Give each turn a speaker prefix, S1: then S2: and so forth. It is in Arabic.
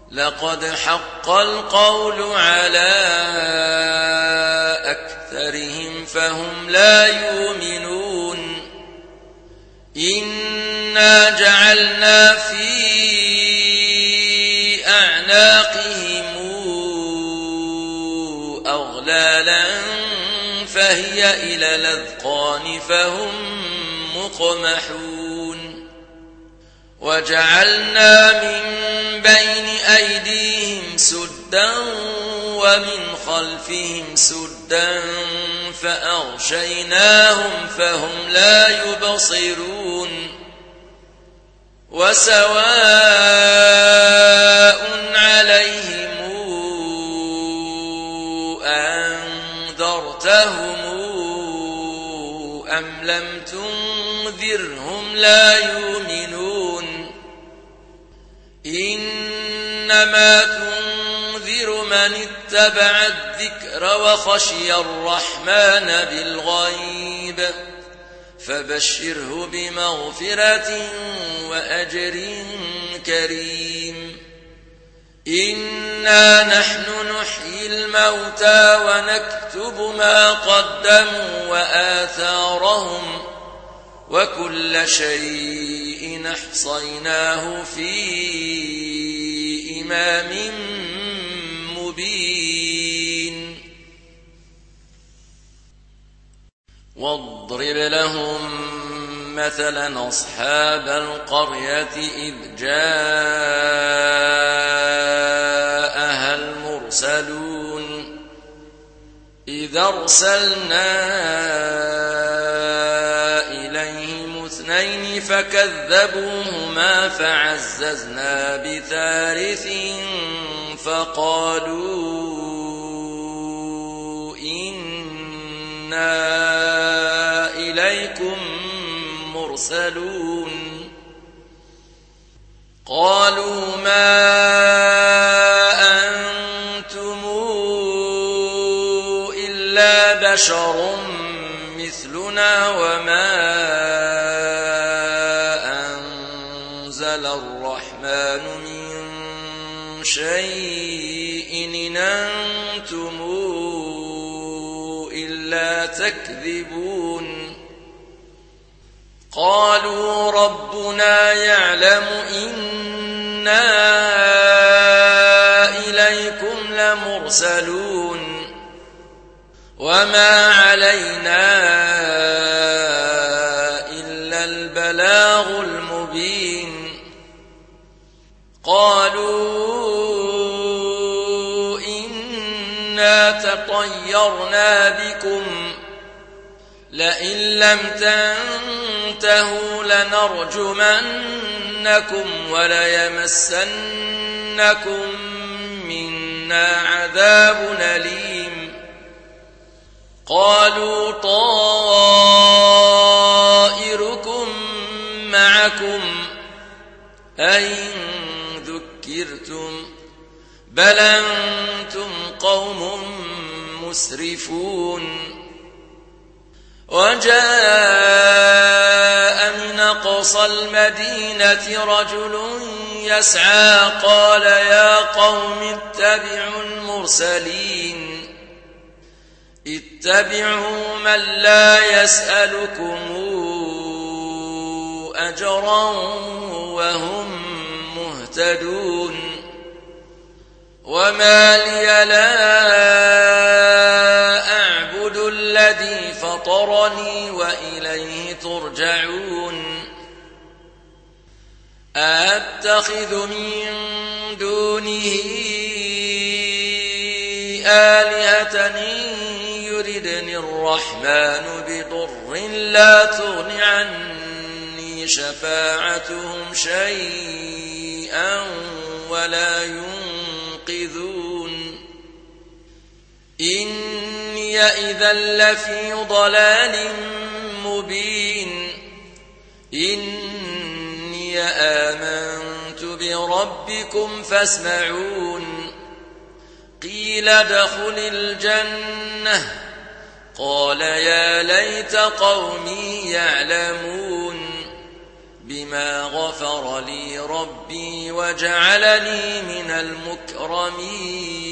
S1: لقد حق القول على أكثرهم فهم لا يؤمنون إنا جعلنا في أعناقهم أغلالا فهي إلى الأذقان فهم مقمحون وجعلنا من بين أيديهم سدا ومن خلفهم سدا فأغشيناهم فهم لا يبصرون وسواء عليهم أنذرتهم أم لم تنذرهم لا يؤمنون إنما تنذر من اتبع الذكر وخشي الرحمن بالغيب فبشره بمغفرة وأجر كريم إنا نحن نحيي الموتى ونكتب ما قدموا وآثارهم وكل شيء أحصيناه في إمام مبين واضرب لهم مثلا أصحاب القرية إذ جاءها المرسلون إذ أرسلنا إليهم اثنين فكذبوهما فعززنا بثالث فقالوا إنا إليكم مرسلون قالوا ما أنتم إلا بشر مثلنا وما أنزل الرحمن من شيء إن أنتم إلا تكذبون قالوا ربنا يعلم إنا إليكم لمرسلون وما علينا إلا البلاغ المبين قالوا إنا تطيرنا بكم لئن لم تنتهوا لنرجمنكم وليمسنكم منا عذاب أليم قالوا طائركم معكم أئن ذكرتم بل أنتم قوم مسرفون وجاء من أقصى المدينة رجل يسعى قال يا قوم اتبعوا المرسلين اتبعوا من لا يسألكم أجرا وهم مهتدون وما لي لا أعبد الذي فطرني وإليه ترجعون أتخذ من دونه آلهة يردني الرحمن بضر لا تغن عني شفاعتهم شيئا ولا ينقذون إني إذا لفي ضلال مبين إني آمنت بربكم فاسمعون قيل ادخل الجنة قال يا ليت قومي يعلمون بما غفر لي ربي وجعلني من المكرمين